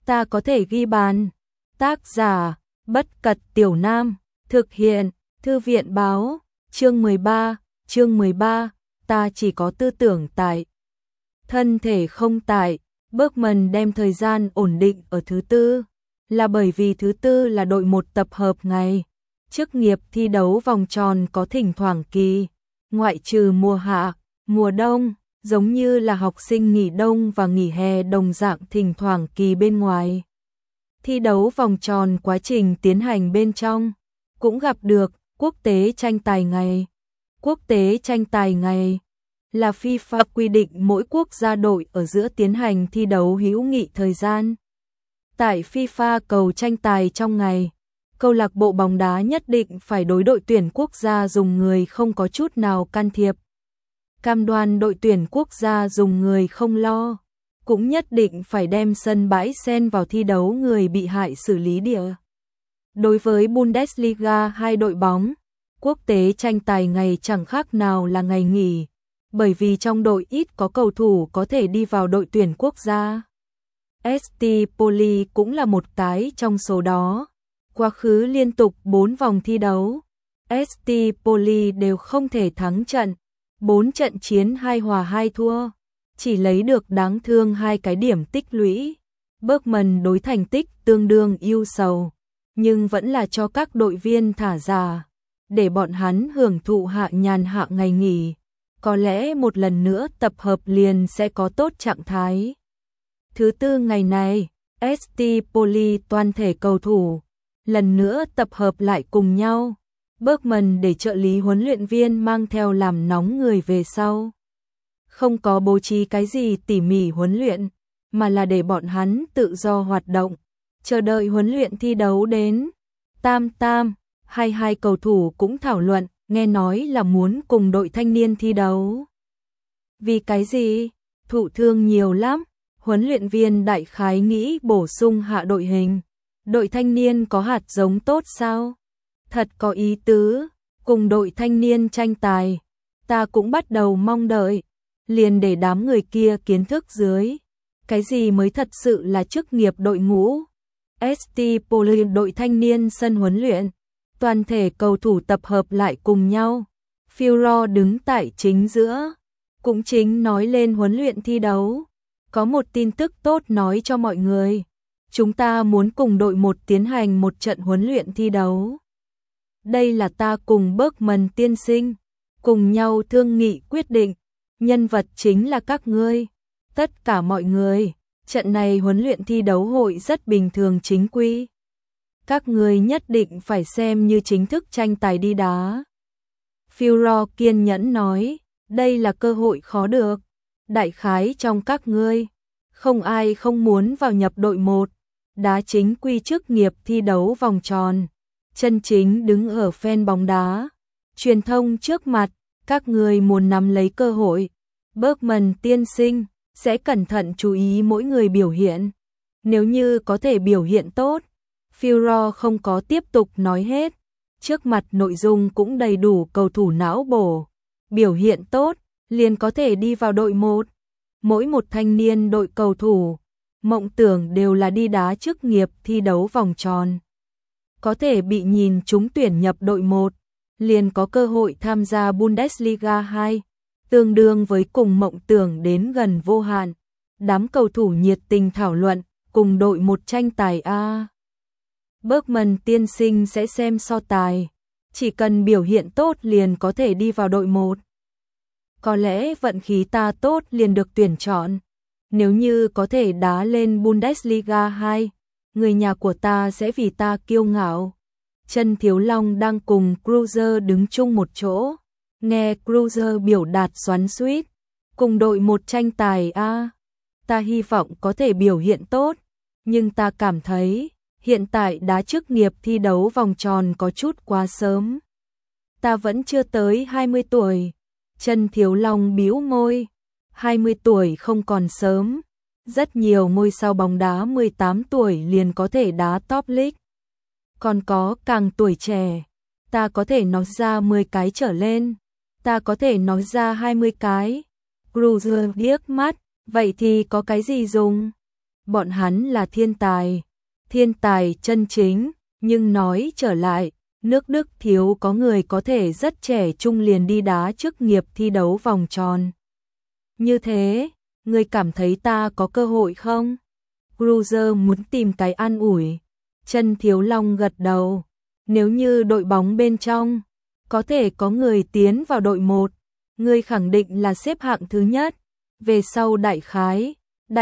ta có thể ghi bàn. Tác giả, Bất Cật Tiểu Nam, thực hiện, Thư viện Báo, chương 13, ta chỉ có tư tưởng tại, thân thể không tại. Bergman đem thời gian ổn định ở thứ tư, là bởi vì thứ tư là đội một tập hợp ngày. Chức nghiệp thi đấu vòng tròn có thỉnh thoảng kỳ, ngoại trừ mùa hạ, mùa đông, giống như là học sinh nghỉ đông và nghỉ hè đồng dạng thỉnh thoảng kỳ bên ngoài. Thi đấu vòng tròn quá trình tiến hành bên trong, cũng gặp được quốc tế tranh tài ngày. Quốc tế tranh tài ngày là FIFA quy định mỗi quốc gia đội ở giữa tiến hành thi đấu hữu nghị thời gian. Tại FIFA cầu tranh tài trong ngày, câu lạc bộ bóng đá nhất định phải đối đội tuyển quốc gia dùng người không có chút nào can thiệp. Cam đoan đội tuyển quốc gia dùng người không lo, cũng nhất định phải đem sân bãi sen vào thi đấu người bị hại xử lý địa. Đối với Bundesliga hai đội bóng, quốc tế tranh tài ngày chẳng khác nào là ngày nghỉ, bởi vì trong đội ít có cầu thủ có thể đi vào đội tuyển quốc gia. ST Poli cũng là một cái trong số đó. Quá khứ liên tục 4 vòng thi đấu, ST Poli đều không thể thắng trận, 4 trận chiến 2 hòa 2 thua, chỉ lấy được đáng thương 2 cái điểm tích lũy. Bergman đối thành tích tương đương ưu sầu, nhưng vẫn là cho các đội viên thả ra, để bọn hắn hưởng thụ hạ nhàn hạ ngày nghỉ. Có lẽ một lần nữa tập hợp liền sẽ có tốt trạng thái. Thứ tư ngày này, ST Poli toàn thể cầu thủ lần nữa tập hợp lại cùng nhau. Bergman để trợ lý huấn luyện viên mang theo làm nóng người về sau. Không có bố trí cái gì tỉ mỉ huấn luyện, mà là để bọn hắn tự do hoạt động, chờ đợi huấn luyện thi đấu đến. Hai cầu thủ cũng thảo luận, nghe nói là muốn cùng đội thanh niên thi đấu. Vì cái gì? Thụ thương nhiều lắm. Huấn luyện viên đại khái nghĩ bổ sung hạ đội hình. Đội thanh niên có hạt giống tốt sao? Thật có ý tứ, cùng đội thanh niên tranh tài. Ta cũng bắt đầu mong đợi, liền để đám người kia kiến thức dưới. Cái gì mới thật sự là chức nghiệp đội ngũ? ST Poli đội thanh niên sân huấn luyện, toàn thể cầu thủ tập hợp lại cùng nhau. Führer đứng tại chính giữa, cũng chính nói lên huấn luyện thi đấu. Có một tin tức tốt nói cho mọi người. Chúng ta muốn cùng đội một tiến hành một trận huấn luyện thi đấu. Đây là ta cùng Bergman tiên sinh, cùng nhau thương nghị quyết định. Nhân vật chính là các ngươi, tất cả mọi người. Trận này huấn luyện thi đấu hội rất bình thường chính quy. Các ngươi nhất định phải xem như chính thức tranh tài đi đá. Führer kiên nhẫn nói, đây là cơ hội khó được. Đại khái trong các ngươi, không ai không muốn vào nhập đội một, đá chính quy chức nghiệp thi đấu vòng tròn, chân chính đứng ở fan bóng đá. Truyền thông trước mặt, các ngươi muốn nắm lấy cơ hội. Bergman tiên sinh sẽ cẩn thận chú ý mỗi người biểu hiện. Nếu như có thể biểu hiện tốt, Führer không có tiếp tục nói hết. Trước mặt nội dung cũng đầy đủ cầu thủ não bổ. Biểu hiện tốt, liền có thể đi vào đội một. Mỗi một thanh niên đội cầu thủ, mộng tưởng đều là đi đá chức nghiệp thi đấu vòng tròn. Có thể bị nhìn trúng tuyển nhập đội 1, liền có cơ hội tham gia Bundesliga 2, tương đương với cùng mộng tưởng đến gần vô hạn. Đám cầu thủ nhiệt tình thảo luận, cùng đội một tranh tài a. Bergman tiên sinh sẽ xem so tài, chỉ cần biểu hiện tốt liền có thể đi vào đội 1. Có lẽ vận khí ta tốt liền được tuyển chọn. Nếu như có thể đá lên Bundesliga 2, người nhà của ta sẽ vì ta kiêu ngạo. Trần Thiếu Long đang cùng Cruiser đứng chung một chỗ. Nghe Cruiser biểu đạt xoắn xuýt, cùng đội một tranh tài a. Ta hy vọng có thể biểu hiện tốt, nhưng ta cảm thấy hiện tại đá chức nghiệp thi đấu vòng tròn có chút quá sớm. Ta vẫn chưa tới 20 tuổi. Trần Thiếu Long bĩu môi, 20 tuổi không còn sớm. Rất nhiều ngôi sao bóng đá 18 tuổi liền có thể đá top league. Còn có càng tuổi trẻ, ta có thể nói ra 10 cái trở lên, ta có thể nói ra 20 cái. Cruiser liếc mắt, vậy thì có cái gì dùng? bọn hắn là thiên tài chân chính, nhưng nói trở lại, nước Đức thiếu có người có thể rất trẻ trung liền đi đá chức nghiệp thi đấu vòng tròn. Như thế, ngươi cảm thấy ta có cơ hội không? Cruiser muốn tìm cái an ủi. Chân Thiếu Long gật đầu. Nếu như đội bóng bên trong có thể có người tiến vào đội 1, ngươi khẳng định là xếp hạng thứ nhất. Về sau đại khái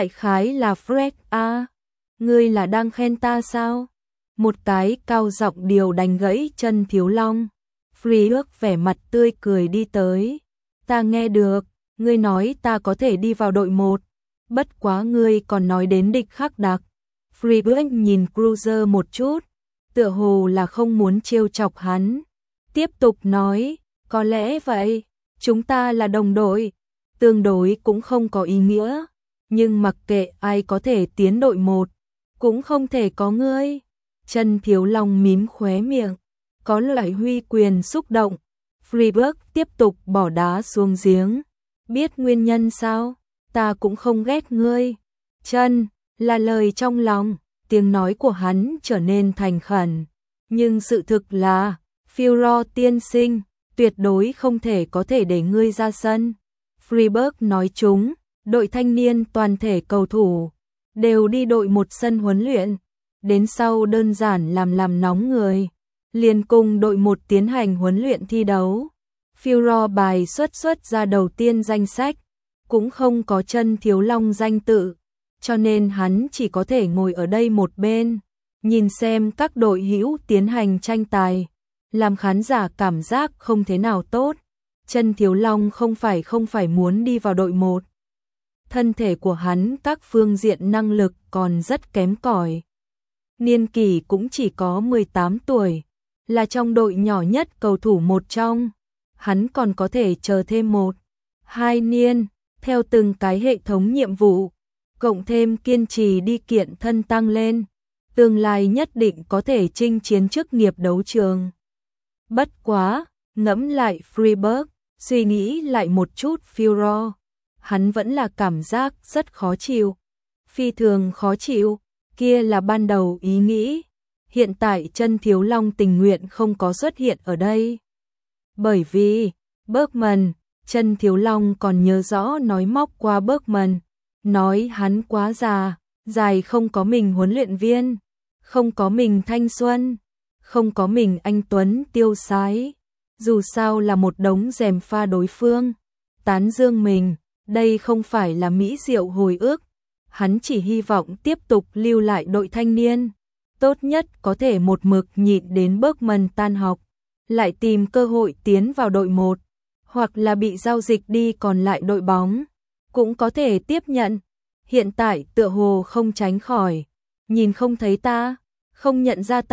là Fred a. Ngươi là đang khen ta sao? Một cái cao giọng điều đánh gãy Chân Thiếu Long. Friedrich vẻ mặt tươi cười đi tới. Ta nghe được, ngươi nói ta có thể đi vào đội 1. Bất quá ngươi còn nói đến địch khắc đặc. Friedrich nhìn Cruiser một chút, tựa hồ là không muốn trêu chọc hắn. Tiếp tục nói, có lẽ vậy, chúng ta là đồng đội, tương đối cũng không có ý nghĩa, nhưng mặc kệ ai có thể tiến đội 1, cũng không thể có ngươi. Chân Thiếu Long mím khóe miệng, có loại huy quyền xúc động. Friedrich tiếp tục bỏ đá xuống giếng. Biết nguyên nhân sao? Ta cũng không ghét ngươi. Chân, là lời trong lòng, tiếng nói của hắn trở nên thành khẩn. Nhưng sự thực là, Führer tiên sinh, tuyệt đối không thể có thể để ngươi ra sân. Friedrich nói chúng, đội thanh niên toàn thể cầu thủ, đều đi đội 1 sân huấn luyện. Đến sau đơn giản làm nóng người, liền cùng đội 1 tiến hành huấn luyện thi đấu. Führer bài xuất ra đầu tiên danh sách, cũng không có Chân Thiếu Long danh tự, cho nên hắn chỉ có thể ngồi ở đây một bên, nhìn xem các đội hữu tiến hành tranh tài, làm khán giả cảm giác không thế nào tốt. Chân Thiếu Long không phải muốn đi vào đội 1. Thân thể của hắn các phương diện năng lực còn rất kém cỏi. Niên kỷ cũng chỉ có 18 tuổi, là trong đội nhỏ nhất cầu thủ một trong. Hắn còn có thể chờ thêm 1-2 niên, theo từng cái hệ thống nhiệm vụ, cộng thêm kiên trì đi kiện thân tăng lên, tương lai nhất định có thể chinh chiến chức nghiệp đấu trường. Bất quá, ngẫm lại Friedrich, suy nghĩ lại một chút Führer, hắn vẫn là cảm giác rất khó chịu. Phi thường khó chịu, kia là ban đầu ý nghĩ. Hiện tại Chân Thiếu Long tình nguyện không có xuất hiện ở đây. Bởi vì, Bergman, Chân Thiếu Long còn nhớ rõ nói móc qua Bergman, nói hắn quá dài không có mình huấn luyện viên, không có mình thanh xuân, không có mình anh tuấn tiêu sái, dù sao là một đống gièm pha đối phương, tán dương mình, đây không phải là mỹ diệu hồi ức, hắn chỉ hy vọng tiếp tục lưu lại đội thanh niên, tốt nhất có thể một mực nhịn đến Bergman tan học, lại tìm cơ hội tiến vào đội 1, hoặc là bị giao dịch đi còn lại đội bóng, cũng có thể tiếp nhận. Hiện tại tựa hồ không tránh khỏi, nhìn không thấy ta, không nhận ra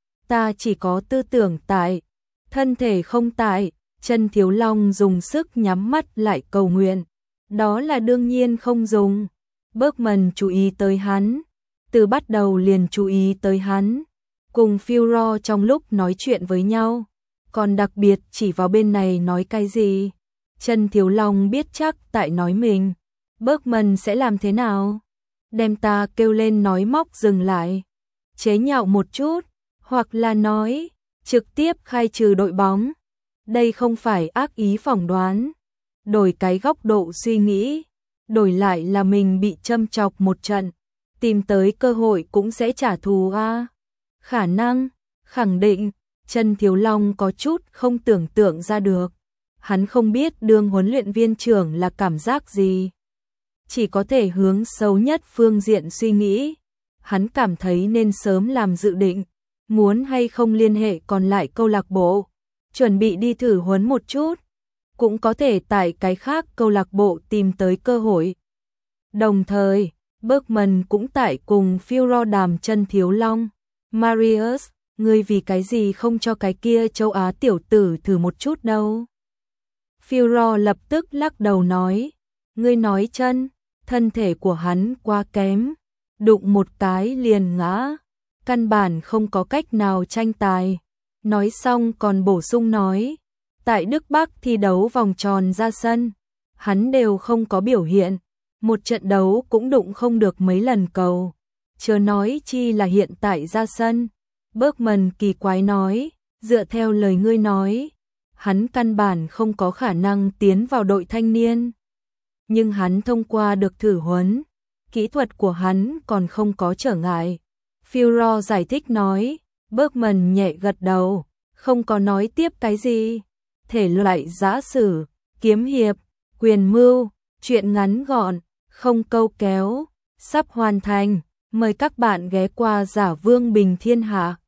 ta chỉ có tư tưởng tại, thân thể không tại. Chân Thiếu Long dùng sức nhắm mắt lại cầu nguyện, đó là đương nhiên không dùng. Bergman chú ý tới hắn, từ bắt đầu liền chú ý tới hắn, cùng Führer trong lúc nói chuyện với nhau, còn đặc biệt chỉ vào bên này nói cái gì. Chân Thiếu Long biết chắc tại nói mình, Bergman sẽ làm thế nào? Đem ta kêu lên nói móc dừng lại, chế nhạo một chút, hoặc là nói, trực tiếp khai trừ đội bóng. Đây không phải ác ý phỏng đoán, đổi cái góc độ suy nghĩ, đổi lại là mình bị châm chọc một trận, tìm tới cơ hội cũng sẽ trả thù a. Khả năng, khẳng định, Chân Thiếu Long có chút không tưởng tượng ra được. Hắn không biết đương huấn luyện viên trưởng là cảm giác gì. Chỉ có thể hướng sâu nhất phương diện suy nghĩ. Hắn cảm thấy nên sớm làm dự định, muốn hay không liên hệ còn lại câu lạc bộ, chuẩn bị đi thử huấn một chút, cũng có thể tại cái khác câu lạc bộ tìm tới cơ hội. Đồng thời, Bergman cũng tại cùng Führer đàm Chân Thiếu Long. Marius, ngươi vì cái gì không cho cái kia châu Á tiểu tử thử một chút đâu? Führer lập tức lắc đầu nói, ngươi nói Chân, thân thể của hắn quá kém, đụng một cái liền ngã, căn bản không có cách nào tranh tài. Nói xong còn bổ sung nói, tại Đức Bắc thi đấu vòng tròn ra sân, hắn đều không có biểu hiện, một trận đấu cũng đụng không được mấy lần cầu, chớ nói chi là hiện tại ra sân. Bergman kỳ quái nói, dựa theo lời ngươi nói, hắn căn bản không có khả năng tiến vào đội thanh niên. Nhưng hắn thông qua được thử huấn, kỹ thuật của hắn còn không có trở ngại. Führer giải thích nói, Bergman nhẹ gật đầu, không có nói tiếp cái gì. Thể loại giã sử, kiếm hiệp, quyền mưu, truyện ngắn gọn, không câu kéo, sắp hoàn thành. Mời các bạn ghé qua Giả Vương Bình Thiên Hạ.